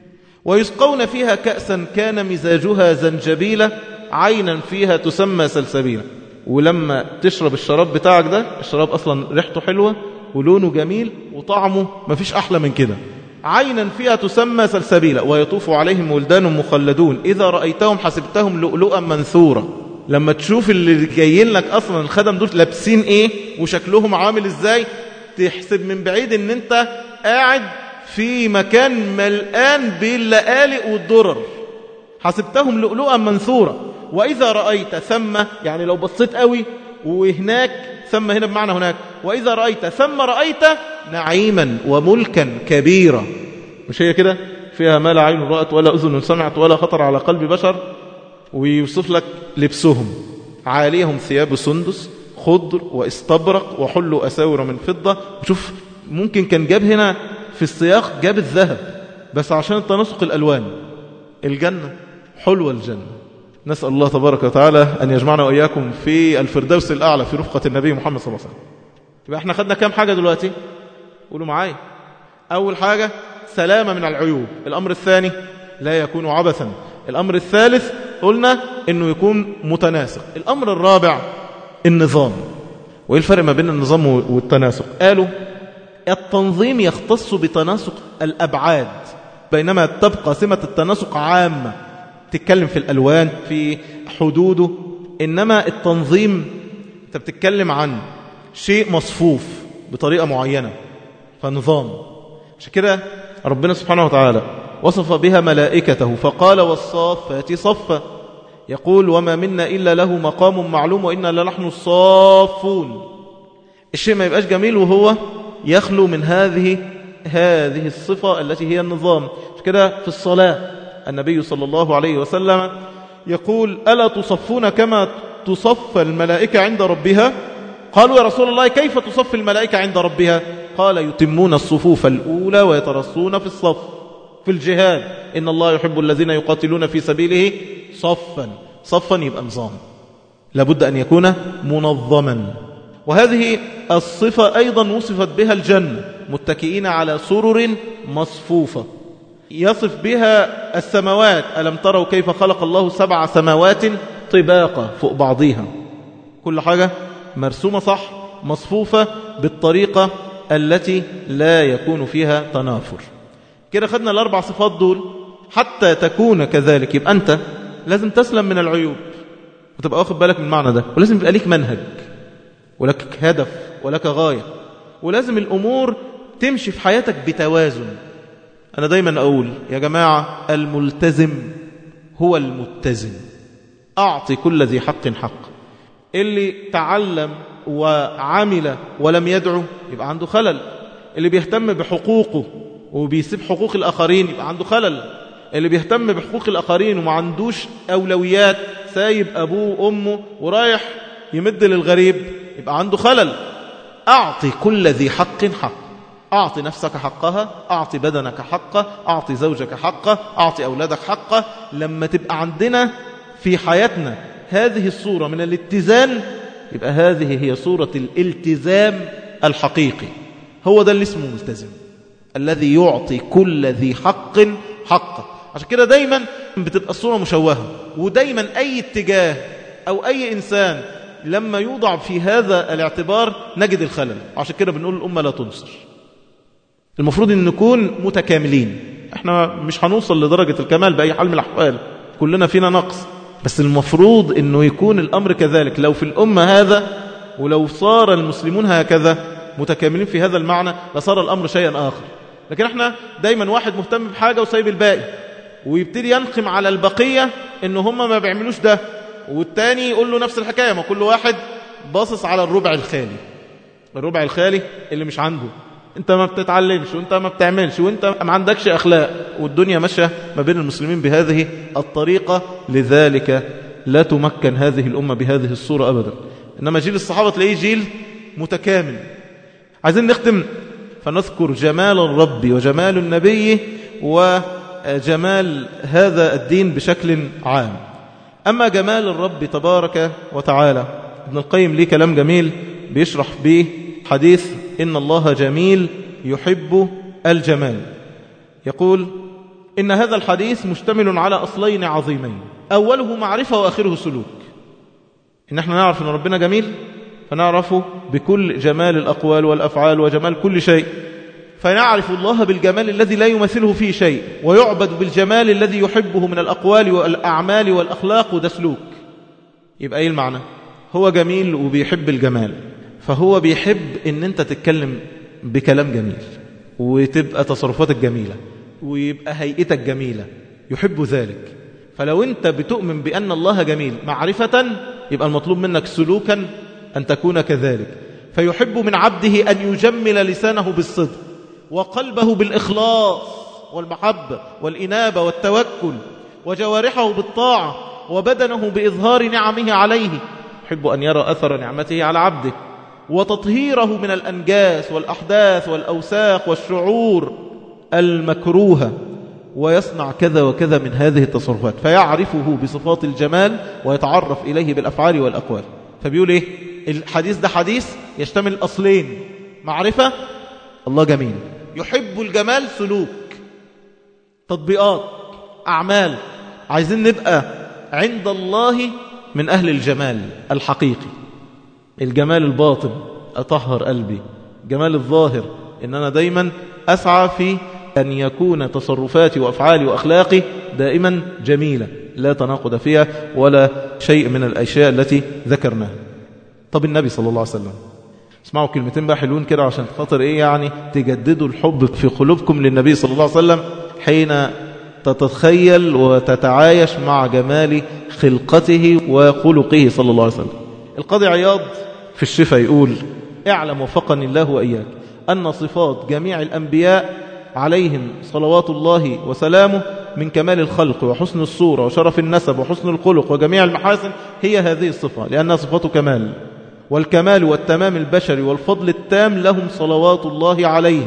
ويسقون فيها كأسا كان مزاجها زنجبيلا عينا فيها تسمى سلسبيلا. ولما تشرب الشراب بتاعك ده، الشراب أصلا ريحته حلوة ولونه جميل وطعمه مفيش أحلى من كده. عينا فيها تسمى سلسبيلا ويطوف عليهم ولدان مخلدون إذا رأيتهم حسبتهم لؤلؤا منثورا. لما تشوف اللي جايين لك أصلا الخدم دول لابسين إيه وشكلهم عامل إزاي، تحسب من بعيد إن أنت قاعد في مكان ملآن باللآلئ والدرر. حسبتهم لؤلؤا منثورا. وإذا رأيت ثم، يعني لو بصيت قوي وهناك، ثم هنا بمعنى هناك، وإذا رأيت ثم رأيت نعيما وملكا كبيرا. مش هي كده فيها ما لا عين رأت ولا أذن سمعت ولا خطر على قلب بشر. ويوصف لك لبسهم عاليهم ثياب سندس خضر واستبرق وحلوا أساور من فضة. وشوف ممكن كان جاب هنا في السياق جاب الذهب بس عشان التناسق الألوان. الجنة حلوة الجنة. نسأل الله تبارك وتعالى أن يجمعنا وإياكم في الفردوس الأعلى في رفقة النبي محمد صلى الله عليه وسلم. يبقى احنا خدنا كام حاجة دلوقتي؟ قولوا معايا. أول حاجة سلامة من العيوب. الأمر الثاني لا يكون عبثا. الأمر الثالث قلنا أنه يكون متناسق. الأمر الرابع النظام. وإيه الفرق ما بين النظام والتناسق؟ قالوا التنظيم يختص بتناسق الأبعاد، بينما تبقى سمة التناسق عامة تتكلم في الألوان في حدوده. إنما التنظيم أنت بتتكلم عن شيء مصفوف بطريقة معينة فنظام. عشان كده ربنا سبحانه وتعالى وصف بها ملائكته فقال والصافات صفا. يقول وما منا إلا له مقام معلوم وإنا لنحن الصافون. الشيء ما يبقاش جميل وهو يخلو من هذه الصفة التي هي النظام. كده في الصلاة النبي صلى الله عليه وسلم يقول ألا تصفون كما تصف الملائكة عند ربها؟ قالوا يا رسول الله كيف تصف الملائكة عند ربها؟ قال يتمون الصفوف الأولى ويترصون في الصف. في الجهاد إن الله يحب الذين يقاتلون في سبيله صفا. صفا يبقى نظام، لابد أن يكون منظما. وهذه الصفة أيضا وصفت بها الجنة متكئين على سرر مصفوفة. يصف بها السماوات ألم تروا كيف خلق الله 7 سماوات طباقا فوق بعضها. كل حاجة مرسومة صح مصفوفة بالطريقة التي لا يكون فيها تنافر. كده خدنا ال4 صفات دول. حتى تكون كذلك يبقى أنت لازم تسلم من العيوب وتبقى واخد بالك من المعنى ده، ولازم يبقى ليك منهج ولك هدف ولك غاية، ولازم الأمور تمشي في حياتك بتوازن. أنا دايما أقول يا جماعة الملتزم هو المتزن. أعطي كل ذي حق حق. اللي تعلم وعمل ولم يدعو يبقى عنده خلل. اللي بيهتم بحقوقه وبيسيب حقوق الآخرين يبقى عنده خلل. اللي بيهتم بحقوق الآخرين وما عندوش أولويات، سايب أبوه وأمه ورايح يمد للغريب، يبقى عنده خلل. أعطي كل ذي حق حق. أعطي نفسك حقها، أعطي بدنك حقه، أعطي زوجك حقه، أعطي أولادك حقه. لما تبقى عندنا في حياتنا هذه الصورة من الاتزان يبقى هذه هي صورة الالتزام الحقيقي. هو ده اللي اسمه ملتزم، الذي يعطي كل ذي حق حقه. عشان كده دايما بتبقى الصورة مشوهة، ودايما أي اتجاه أو أي إنسان لما يوضع في هذا الاعتبار نجد الخلل. عشان كده بنقول الأمة لا تنصر. المفروض أن نكون متكاملين. احنا مش هنوصل لدرجة الكمال بأي حال من الأحوال، كلنا فينا نقص، بس المفروض أنه يكون الأمر كذلك. لو في الأمة هذا ولو صار المسلمون هكذا متكاملين في هذا المعنى لصار الأمر شيئا آخر. لكن احنا دايما واحد مهتم بحاجة وسايب الباقي، ويبتدي ينقم على البقية إن هم ما بيعملوش ده، والتاني يقول له نفس الحكاية. ما كل واحد باصص على الربع الخالي، الربع الخالي اللي مش عنده. انت ما بتتعلمش، وانت ما بتعملش، وانت ما عندكش أخلاق، والدنيا ماشية ما بين المسلمين بهذه الطريقة. لذلك لا تمكن هذه الأمة بهذه الصورة أبدا. إنما جيل الصحابة تلاقيه جيل متكامل. عايزين نختم فنذكر جمال الرب وجمال النبي وجمال هذا الدين بشكل عام. أما جمال الرب تبارك وتعالى، ابن القيم ليه كلام جميل بيشرح به حديث إن الله جميل يحب الجمال. يقول إن هذا الحديث مشتمل على أصلين عظيمين، أوله معرفة وآخره سلوك. إن احنا نعرف أن ربنا جميل، فنعرفه بكل جمال الأقوال والأفعال وجمال كل شيء، فنعرف الله بالجمال الذي لا يمثله فيه شيء، ويعبد بالجمال الذي يحبه من الأقوال والأعمال والأخلاق، وده سلوك. يبقى إيه المعنى؟ هو جميل وبيحب الجمال، فهو بيحب إن أنت تتكلم بكلام جميل، وتبقى تصرفاتك جميلة، ويبقى هيئتك جميلة، يحب ذلك. فلو أنت بتؤمن بأن الله جميل معرفة، يبقى المطلوب منك سلوكا أن تكون كذلك. فيحب من عبده أن يجمل لسانه بالصدق، وقلبه بالإخلاص والمحبة والإنابة والتوكل، وجوارحه بالطاعة، وبدنه بإظهار نعمه عليه. يحب أن يرى أثر نعمته على عبده، وتطهيره من الأنجاس والأحداث والأوساخ والشعور المكروهة، ويصنع كذا وكذا من هذه التصرفات، فيعرفه بصفات الجمال ويتعرف إليه بالأفعال والأقوال. فبيقول إيه الحديث ده؟ حديث يشتمل أصلين: معرفة، الله جميل، يحب الجمال، سلوك، تطبيقات، أعمال. عايزين نبقى عند الله من أهل الجمال الحقيقي. الجمال الباطن أطهر قلبي، جمال الظاهر إن أنا دايما أسعى في أن يكون تصرفاتي وأفعالي وأخلاقي دائما جميلة، لا تناقض فيها ولا شيء من الأشياء التي ذكرناها. طب النبي صلى الله عليه وسلم، اسمعوا كلمتين بقى حلوين كده عشان خاطر إيه يعني تجددوا الحب في قلوبكم للنبي صلى الله عليه وسلم حين تتخيل وتتعايش مع جمال خلقته وخلقه صلى الله عليه وسلم. القاضي عياض في الشفا يقول: اعلم وفقني الله وإياك أن صفات جميع الأنبياء عليهم صلوات الله وسلامه من كمال الخلق وحسن الصورة وشرف النسب وحسن الخلق وجميع المحاسن هي هذه الصفة، لأنها صفات كمال، والكمال والتمام البشري والفضل التام لهم صلوات الله عليهم،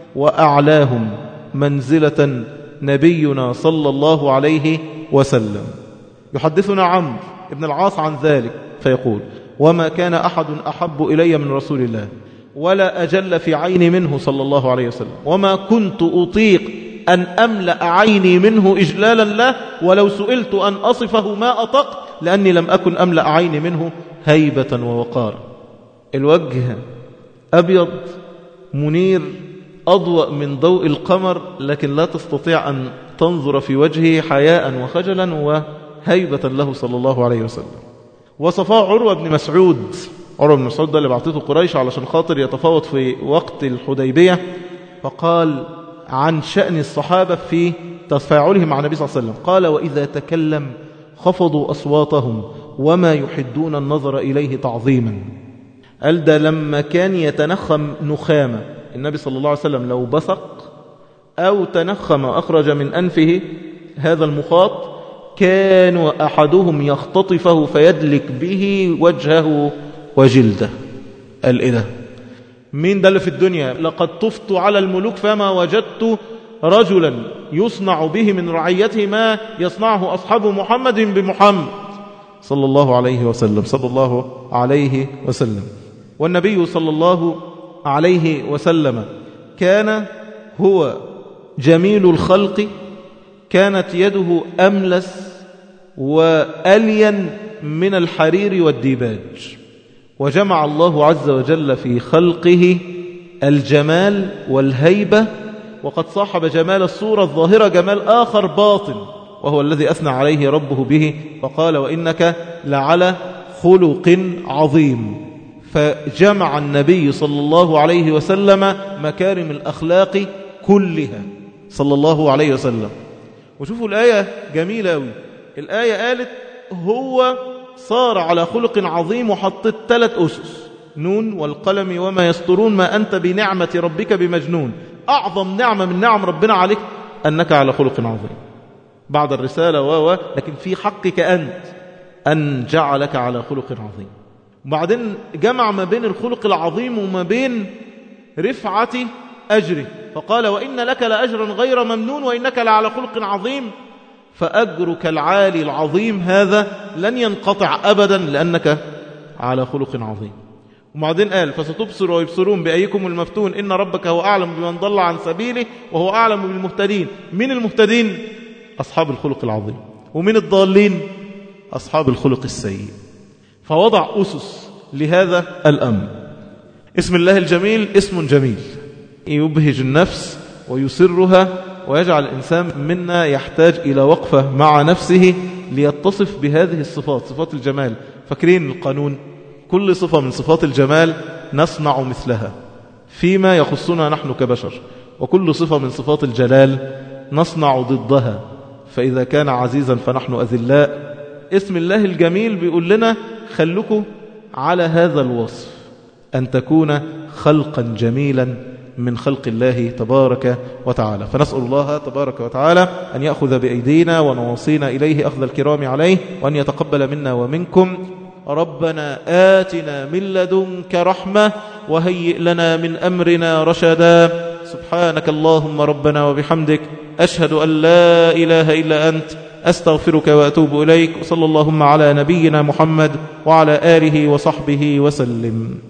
وأعلاهم منزلة نبينا صلى الله عليه وسلم. يحدثنا عمرو بن العاص عن ذلك فيقول: وما كان أحد أحب إلي من رسول الله، ولا أجل في عيني منه صلى الله عليه وسلم، وما كنت أطيق أن أملأ عيني منه إجلالا له، ولو سئلت أن أصفه ما أطقت، لأني لم أكن أملأ عيني منه هيبة ووقارا. الوجه أبيض منير أضوأ من ضوء القمر، لكن لا تستطيع أن تنظر في وجهه حياء وخجلا وهيبة له صلى الله عليه وسلم. وصفاء عروة بن مسعود، عروة بن مسعود ده اللي بعثته قريش علشان خاطر يتفاوض في وقت الحديبية، فقال عن شأن الصحابة في تفاعلهم مع النبي صلى الله عليه وسلم، قال: وإذا تكلم خفضوا أصواتهم وما يحدون النظر إليه تعظيما. قال ده لما كان يتنخم نخامة النبي صلى الله عليه وسلم، لو بصق أو تنخم أخرج من أنفه هذا المخاط، كان أحدهم يختطفه فيدلك به وجهه وجلده. قال إيه ده؟ مين ده اللي في الدنيا؟ لقد طفت على الملوك فما وجدت رجلا يصنع به من رعيته ما يصنعه أصحاب محمد بمحمد صلى الله عليه وسلم، صلى الله عليه وسلم. والنبي صلى الله عليه وسلم كان هو جميل الخلق، كانت يده أملس وألين من الحرير والديباج، وجمع الله عز وجل في خلقه الجمال والهيبة، وقد صاحب جمال الصورة الظاهرة جمال آخر باطن، وهو الذي أثنى عليه ربه به فقال: وإنك لعلى خلق عظيم. فجمع النبي صلى الله عليه وسلم مكارم الأخلاق كلها صلى الله عليه وسلم. وشوفوا الآية جميلة أوي. الآية قالت هو صار على خلق عظيم وحطت 3 أسس: نون والقلم وما يسطرون ما أنت بنعمة ربك بمجنون. أعظم نعمة من نعم ربنا عليك أنك على خلق عظيم بعد الرسالة لكن في حقك أنت أن جعلك على خلق عظيم. وبعدين جمع ما بين الخلق العظيم وما بين رفعة أجره، فقال وإن لك لأجرا غير ممنون وإنك لعلى خلق عظيم، فأجرك العالي العظيم هذا لن ينقطع أبدا لأنك على خلق عظيم. وبعدين قال فستبصر ويبصرون بأيكم المفتون إن ربك هو أعلم بمن ضل عن سبيله وهو أعلم بالمهتدين. من المهتدين؟ أصحاب الخلق العظيم. ومن الضالين؟ أصحاب الخلق السيء. فوضع أسس لهذا الأمر. اسم الله الجميل اسم جميل يبهج النفس ويسرها ويجعل الإنسان منا يحتاج إلى وقفة مع نفسه ليتصف بهذه الصفات، صفات الجمال. فاكرين القانون؟ كل صفة من صفات الجمال نصنع مثلها فيما يخصنا نحن كبشر، وكل صفة من صفات الجلال نصنع ضدها، فإذا كان عزيزا فنحن أذلاء. اسم الله الجميل بيقول لنا خلكوا على هذا الوصف، أن تكون خلقا جميلا من خلق الله تبارك وتعالى. فنسأل الله تبارك وتعالى أن يأخذ بأيدينا ونواصينا إليه أخذ الكرام عليه، وأن يتقبل منا ومنكم. ربنا آتنا من لدنك رحمة وهيئ لنا من أمرنا رشدا. سبحانك اللهم ربنا وبحمدك، أشهد أن لا إله إلا أنت، أستغفرك وأتوب إليك. وصلى اللهم على نبينا محمد وعلى آله وصحبه وسلم.